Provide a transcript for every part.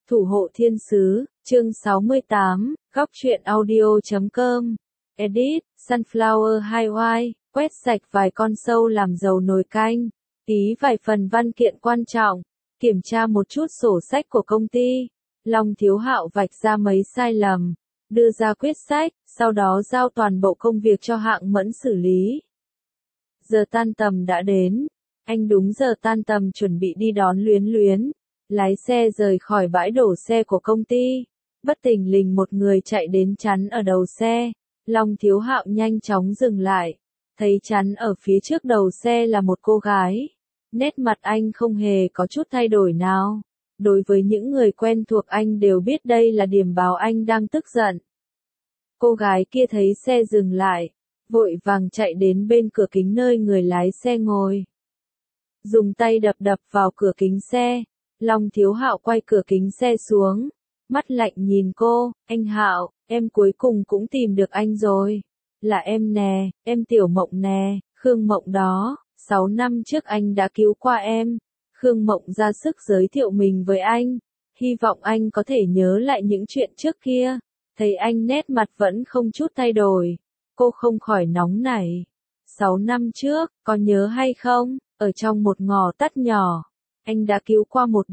Thủ hộ thiên sứ, chương 68, góc truyện audio.com. Edit, Sunflower Highway, quét sạch vài con sâu làm dầu nồi canh, ký vài phần văn kiện quan trọng, kiểm tra một chút sổ sách của công ty. Long Thiếu Hạo vạch ra mấy sai lầm, đưa ra quyết sách, sau đó giao toàn bộ công việc cho Hạng Mẫn xử lý. Giờ tan tầm đã đến, anh đúng giờ tan tầm chuẩn bị đi đón Luyến Luyến. Lái xe rời khỏi bãi đổ xe của công ty, bất thình lình một người chạy đến chắn ở đầu xe. Long Thiếu Hạo nhanh chóng dừng lại, thấy chắn ở phía trước đầu xe là một cô gái. Nét mặt anh không hề có chút thay đổi nào. Đối với những người quen thuộc anh đều biết đây là điểm báo anh đang tức giận. Cô gái kia thấy xe dừng lại, vội vàng chạy đến bên cửa kính nơi người lái xe ngồi. Dùng tay đập đập vào cửa kính xe. Long Thiếu Hạo quay cửa kính xe xuống, mắt lạnh nhìn cô, anh Hạo, em cuối cùng cũng tìm được anh rồi. Là em nè, em Tiểu Mộng nè, Khương Mộng đó, 6 năm trước anh đã cứu qua em. Khương Mộng ra sức giới thiệu mình với anh, hy vọng anh có thể nhớ lại những chuyện trước kia. Thấy anh nét mặt vẫn không chút thay đổi, cô không khỏi nóng nảy. 6 năm trước, có nhớ hay không, ở trong một ngõ tắt nhỏ. Anh đã cứu qua một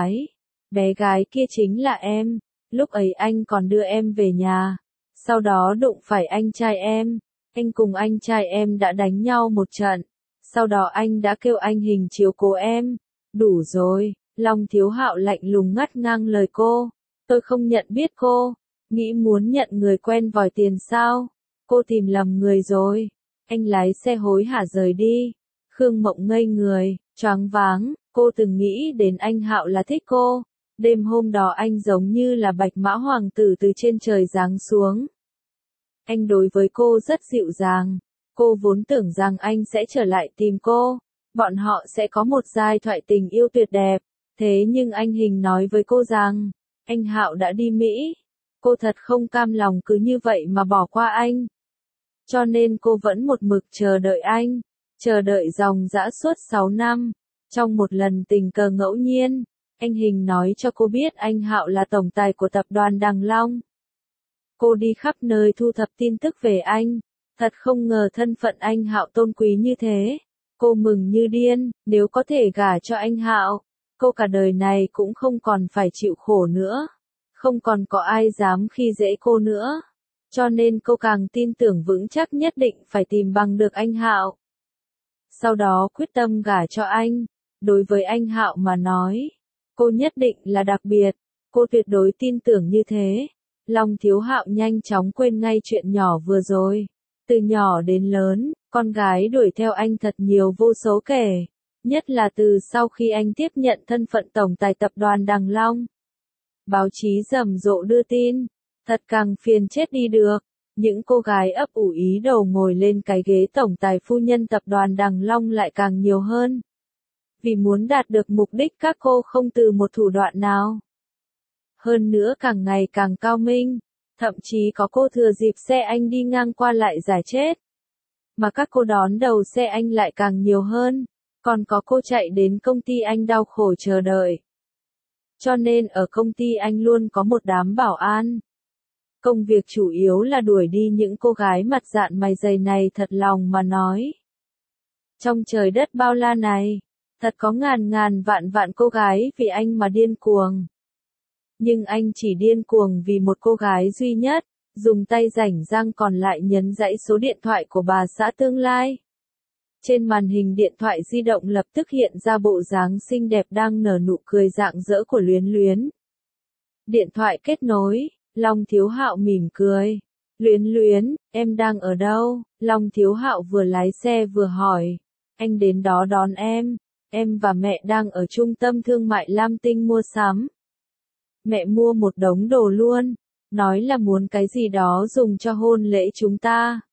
bé gái kia chính là em, lúc ấy anh còn đưa em về nhà, sau đó đụng phải anh trai em, anh cùng anh trai em đã đánh nhau một trận, sau đó anh đã kêu anh Hình chiếu cố em, đủ rồi, Long Thiếu Hạo lạnh lùng ngắt ngang lời cô, tôi không nhận biết cô, nghĩ muốn nhận người quen vòi tiền sao, cô tìm lầm người rồi, anh lái xe hối hả rời đi, Khương Mộng ngây người, choáng váng. Cô từng nghĩ đến anh Hạo là thích cô, đêm hôm đó anh giống như là bạch mã hoàng tử từ trên trời giáng xuống. Anh đối với cô rất dịu dàng, cô vốn tưởng rằng anh sẽ trở lại tìm cô, bọn họ sẽ có một giai thoại tình yêu tuyệt đẹp, thế nhưng anh Hình nói với cô rằng, anh Hạo đã đi Mỹ, cô thật không cam lòng cứ như vậy mà bỏ qua anh. Cho nên cô vẫn một mực chờ đợi anh, chờ đợi dòng dã suốt 6 năm. Trong một lần tình cờ ngẫu nhiên, anh Hình nói cho cô biết anh Hạo là tổng tài của tập đoàn Đằng Long. Cô đi khắp nơi thu thập tin tức về anh, thật không ngờ thân phận anh Hạo tôn quý như thế. Cô mừng như điên, nếu có thể gả cho anh Hạo, cô cả đời này cũng không còn phải chịu khổ nữa, không còn có ai dám khi dễ cô nữa. Cho nên cô càng tin tưởng vững chắc nhất định phải tìm bằng được anh Hạo. Sau đó quyết tâm gả cho anh. Đối với anh Hạo mà nói, cô nhất định là đặc biệt, cô tuyệt đối tin tưởng như thế. Long Thiếu Hạo nhanh chóng quên ngay chuyện nhỏ vừa rồi. Từ nhỏ đến lớn, con gái đuổi theo anh thật nhiều vô số kể. Nhất là từ sau khi anh tiếp nhận thân phận tổng tài tập đoàn Đằng Long. Báo chí rầm rộ đưa tin, thật càng phiền chết đi được. Những cô gái ấp ủ ý đồ ngồi lên cái ghế tổng tài phu nhân tập đoàn Đằng Long lại càng nhiều hơn. Vì muốn đạt được mục đích các cô không từ một thủ đoạn nào. Hơn nữa càng ngày càng cao minh, thậm chí có cô thừa dịp xe anh đi ngang qua lại giải chết. Mà các cô đón đầu xe anh lại càng nhiều hơn, còn có cô chạy đến công ty anh đau khổ chờ đợi. Cho nên ở công ty anh luôn có một đám bảo an. Công việc chủ yếu là đuổi đi những cô gái mặt dạn mày dày này thật lòng mà nói. Trong trời đất bao la này, thật có ngàn ngàn vạn vạn cô gái vì anh mà điên cuồng. Nhưng anh chỉ điên cuồng vì một cô gái duy nhất, dùng tay rảnh rang còn lại nhấn dãy số điện thoại của bà xã tương lai. Trên màn hình điện thoại di động lập tức hiện ra bộ dáng xinh đẹp đang nở nụ cười rạng rỡ của Luyến Luyến. Điện thoại kết nối, Long Thiếu Hạo mỉm cười. Luyến Luyến, em đang ở đâu? Long Thiếu Hạo vừa lái xe vừa hỏi. Anh đến đó đón em và mẹ đang ở trung tâm thương mại Lam Tinh mua sắm. Mẹ mua một đống đồ luôn, nói là muốn cái gì đó dùng cho hôn lễ chúng ta.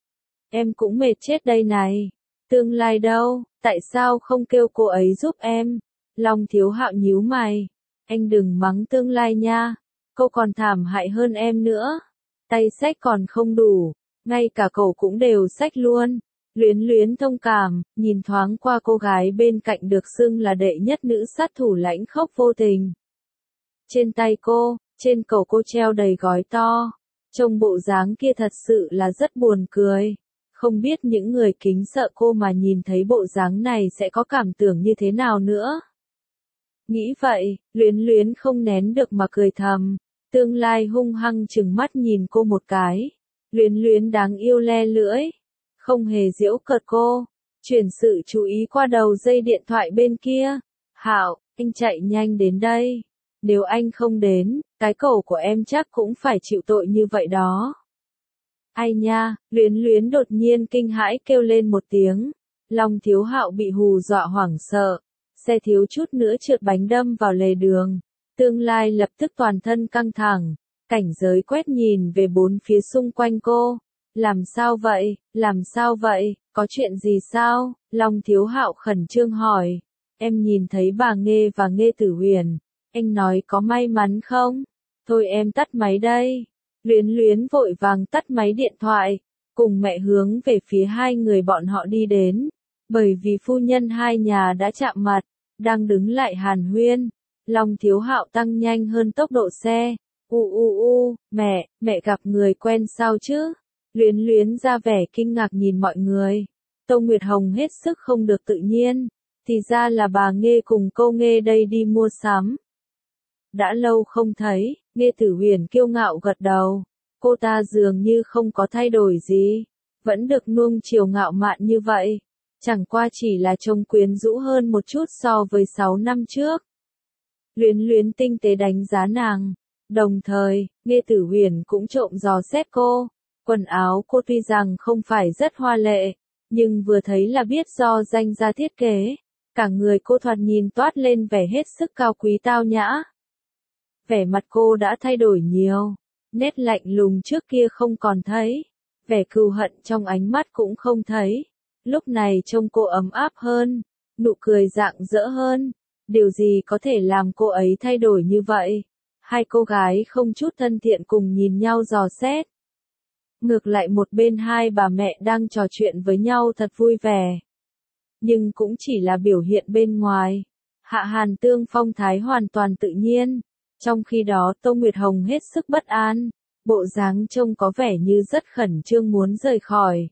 Em cũng mệt chết đây này, tương lai đâu, tại sao không kêu cô ấy giúp em? Long Thiếu Hạo nhíu mày, anh đừng mắng tương lai nha, cô còn thảm hại hơn em nữa, tay xách còn không đủ, ngay cả cậu cũng đều xách luôn. Luyến Luyến thông cảm, nhìn thoáng qua cô gái bên cạnh được xưng là đệ nhất nữ sát thủ lãnh khốc vô tình. Trên tay cô, trên cổ cô treo đầy gói to. Trông bộ dáng kia thật sự là rất buồn cười. Không biết những người kính sợ cô mà nhìn thấy bộ dáng này sẽ có cảm tưởng như thế nào nữa. Nghĩ vậy, Luyến Luyến không nén được mà cười thầm. Tương Lai hung hăng trừng mắt nhìn cô một cái. Luyến Luyến đáng yêu le lưỡi. Không hề giễu cợt cô. Chuyển sự chú ý qua đầu dây điện thoại bên kia. Hạo, anh chạy nhanh đến đây. Nếu anh không đến, cái cổ của em chắc cũng phải chịu tội như vậy đó. Ai nha, Luyến Luyến đột nhiên kinh hãi kêu lên một tiếng. Long Thiếu Hạo bị hù dọa hoảng sợ. Xe thiếu chút nữa trượt bánh đâm vào lề đường. Tương Lai lập tức toàn thân căng thẳng. Cảnh giới quét nhìn về bốn phía xung quanh cô. Làm sao vậy, làm sao vậy, có chuyện gì sao? Long Thiếu Hạo khẩn trương hỏi. Em nhìn thấy bà Nghê và Nghê Tử Huyền. Anh nói có may mắn không? Thôi em tắt máy đây. Luyến Luyến vội vàng tắt máy điện thoại, cùng mẹ hướng về phía hai người bọn họ đi đến. Bởi vì phu nhân hai nhà đã chạm mặt, đang đứng lại hàn huyên. Long Thiếu Hạo tăng nhanh hơn tốc độ xe. Mẹ gặp người quen sao chứ? Luyến Luyến ra vẻ kinh ngạc nhìn mọi người. Tô Nguyệt Hồng hết sức không được tự nhiên. Thì ra là bà Nghê cùng cô Nghê đây đi mua sắm. Đã lâu không thấy, Nghê Tử Huyền kiêu ngạo gật đầu. Cô ta dường như không có thay đổi gì. Vẫn được nuông chiều ngạo mạn như vậy. Chẳng qua chỉ là trông quyến rũ hơn một chút so với 6 năm trước. Luyến Luyến tinh tế đánh giá nàng. Đồng thời, Nghê Tử Huyền cũng trộm dò xét cô. Quần áo cô tuy rằng không phải rất hoa lệ, nhưng vừa thấy là biết do danh gia thiết kế. Cả người cô thoạt nhìn toát lên vẻ hết sức cao quý tao nhã. Vẻ mặt cô đã thay đổi nhiều. Nét lạnh lùng trước kia không còn thấy. Vẻ cừu hận trong ánh mắt cũng không thấy. Lúc này trông cô ấm áp hơn. Nụ cười rạng rỡ hơn. Điều gì có thể làm cô ấy thay đổi như vậy? Hai cô gái không chút thân thiện cùng nhìn nhau dò xét. Ngược lại một bên hai bà mẹ đang trò chuyện với nhau thật vui vẻ. Nhưng cũng chỉ là biểu hiện bên ngoài. Hạ Hàn Tương phong thái hoàn toàn tự nhiên. Trong khi đó Tô Nguyệt Hồng hết sức bất an. Bộ dáng trông có vẻ như rất khẩn trương muốn rời khỏi.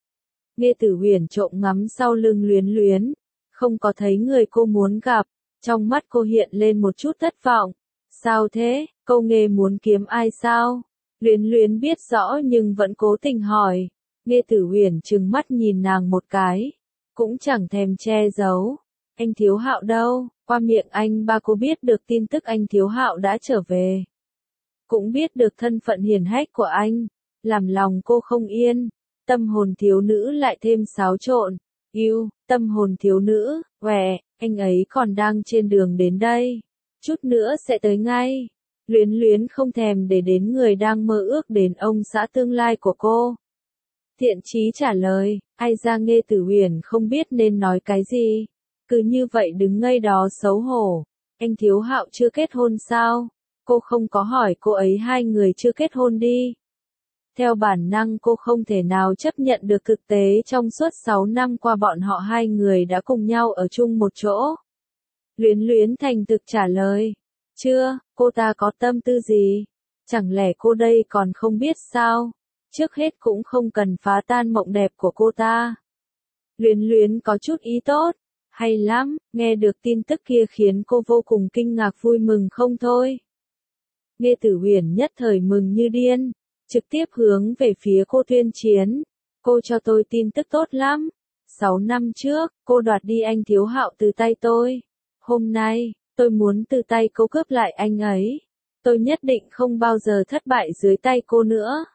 Nghê Tử Huyền trộm ngắm sau lưng Luyến Luyến. Không có thấy người cô muốn gặp. Trong mắt cô hiện lên một chút thất vọng. Sao thế, cô Nghê muốn kiếm ai sao? Luyến Luyến biết rõ nhưng vẫn cố tình hỏi. Nghê Tử Huyền trừng mắt nhìn nàng một cái. Cũng chẳng thèm che giấu. Anh Thiếu Hạo đâu? Qua miệng anh ba cô biết được tin tức anh Thiếu Hạo đã trở về. Cũng biết được thân phận hiển hách của anh. Làm lòng cô không yên. Tâm hồn thiếu nữ lại thêm xáo trộn. Tâm hồn thiếu nữ, anh ấy còn đang trên đường đến đây. Chút nữa sẽ tới ngay. Luyến Luyến không thèm để đến người đang mơ ước đến ông xã tương lai của cô. Thiện chí trả lời, ai ra Nghê Tử Huyền không biết nên nói cái gì. Cứ như vậy đứng ngây đó xấu hổ. Anh Thiếu Hạo chưa kết hôn sao? Cô không có hỏi cô ấy hai người chưa kết hôn đi. Theo bản năng cô không thể nào chấp nhận được thực tế trong suốt 6 năm qua bọn họ hai người đã cùng nhau ở chung một chỗ. Luyến Luyến thành thực trả lời. Chưa, cô ta có tâm tư gì? Chẳng lẽ cô đây còn không biết sao? Trước hết cũng không cần phá tan mộng đẹp của cô ta. Luyến Luyến có chút ý tốt. Hay lắm, nghe được tin tức kia khiến cô vô cùng kinh ngạc vui mừng không thôi. Nghê Tử Huyền nhất thời mừng như điên. Trực tiếp hướng về phía cô tuyên chiến. Cô cho tôi tin tức tốt lắm. 6 năm trước, cô đoạt đi anh Thiếu Hạo từ tay tôi. Hôm nay, tôi muốn từ tay cô cướp lại anh ấy. Tôi nhất định không bao giờ thất bại dưới tay cô nữa.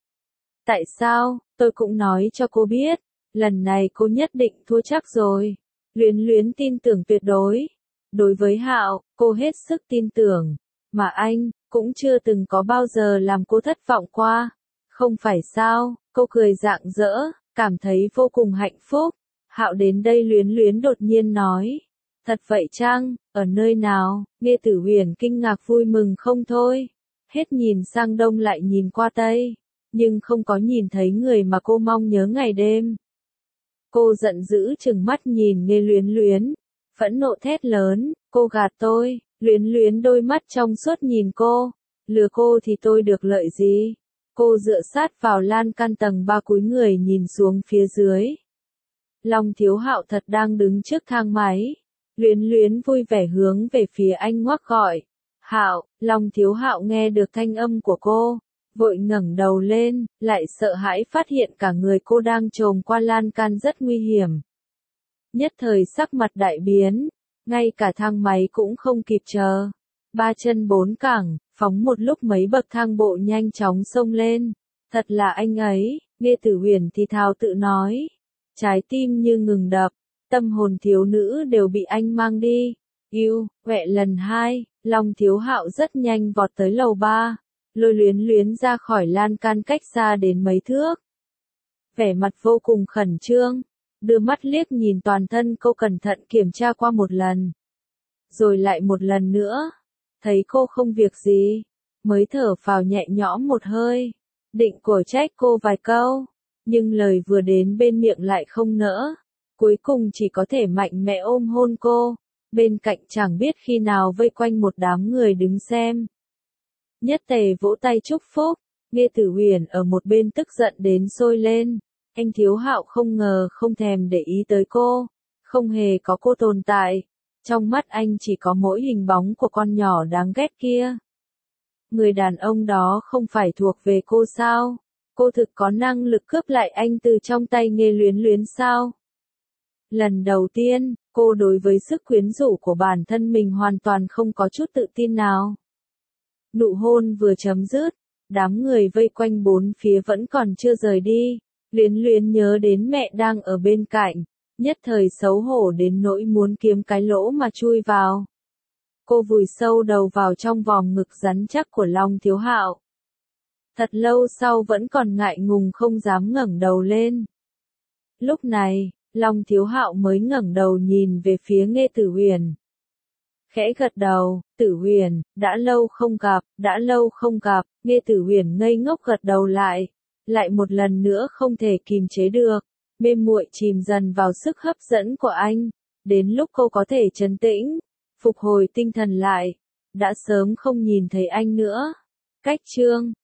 Tại sao? Tôi cũng nói cho cô biết. Lần này cô nhất định thua chắc rồi. Luyến Luyến tin tưởng tuyệt đối. Đối với Hạo, cô hết sức tin tưởng. Mà anh, cũng chưa từng có bao giờ làm cô thất vọng qua. Không phải sao? Cô cười rạng rỡ, cảm thấy vô cùng hạnh phúc. Hạo đến đây Luyến Luyến đột nhiên nói. Thật vậy chăng? Ở nơi nào? Nghê Tử Huyền kinh ngạc vui mừng không thôi. Hết nhìn sang đông lại nhìn qua tây. Nhưng không có nhìn thấy người mà cô mong nhớ ngày đêm. Cô giận dữ trừng mắt nhìn Nghê Luyến Luyến. Phẫn nộ thét lớn, cô gạt tôi, Luyến Luyến đôi mắt trong suốt nhìn cô, lừa cô thì tôi được lợi gì? Cô dựa sát vào lan can tầng 3 cúi người nhìn xuống phía dưới. Long Thiếu Hạo thật đang đứng trước thang máy. Luyến Luyến vui vẻ hướng về phía anh ngoắc gọi. Hạo, Long Thiếu Hạo nghe được thanh âm của cô, vội ngẩng đầu lên, lại sợ hãi phát hiện cả người cô đang chồm qua lan can rất nguy hiểm. Nhất thời sắc mặt đại biến, ngay cả thang máy cũng không kịp chờ. Ba chân bốn cẳng, phóng một lúc mấy bậc thang bộ nhanh chóng xông lên. Thật là anh ấy, Nghe Tử Huyền thì thào tự nói. Trái tim như ngừng đập, tâm hồn thiếu nữ đều bị anh mang đi. Yêu, quẹ lần 2, Long Thiếu Hạo rất nhanh vọt tới lầu 3, lôi Luyến Luyến ra khỏi lan can cách xa đến mấy thước. Vẻ mặt vô cùng khẩn trương, đưa mắt liếc nhìn toàn thân cô cẩn thận kiểm tra qua một lần. Rồi lại một lần nữa, thấy cô không việc gì, mới thở phào nhẹ nhõm một hơi, định cổ trách cô vài câu, nhưng lời vừa đến bên miệng lại không nỡ, cuối cùng chỉ có thể mạnh mẽ ôm hôn cô, bên cạnh chẳng biết khi nào vây quanh một đám người đứng xem. Nhất Tề vỗ tay chúc phúc, Nghe Tử Huyền ở một bên tức giận đến sôi lên, anh Thiếu Hạo không ngờ không thèm để ý tới cô, không hề có cô tồn tại, trong mắt anh chỉ có mỗi hình bóng của con nhỏ đáng ghét kia. Người đàn ông đó không phải thuộc về cô sao? Cô thực có năng lực cướp lại anh từ trong tay Nghe Luyến Luyến sao? Lần đầu tiên, cô đối với sức quyến rũ của bản thân mình hoàn toàn không có chút tự tin nào. Nụ hôn vừa chấm dứt, đám người vây quanh bốn phía vẫn còn chưa rời đi. Luyến Luyến nhớ đến mẹ đang ở bên cạnh, nhất thời xấu hổ đến nỗi muốn kiếm cái lỗ mà chui vào. Cô vùi sâu đầu vào trong vòng ngực rắn chắc của Long Thiếu Hạo. Thật lâu sau vẫn còn ngại ngùng không dám ngẩng đầu lên. Lúc này, Long Thiếu Hạo mới ngẩng đầu nhìn về phía Nghe Tử Huyền. Khẽ gật đầu, Tử Huyền, đã lâu không gặp, Nghe Tử Huyền ngây ngốc gật đầu lại một lần nữa không thể kìm chế được, mê muội chìm dần vào sức hấp dẫn của anh, đến lúc cô có thể trấn tĩnh, phục hồi tinh thần lại, đã sớm không nhìn thấy anh nữa. Cách chương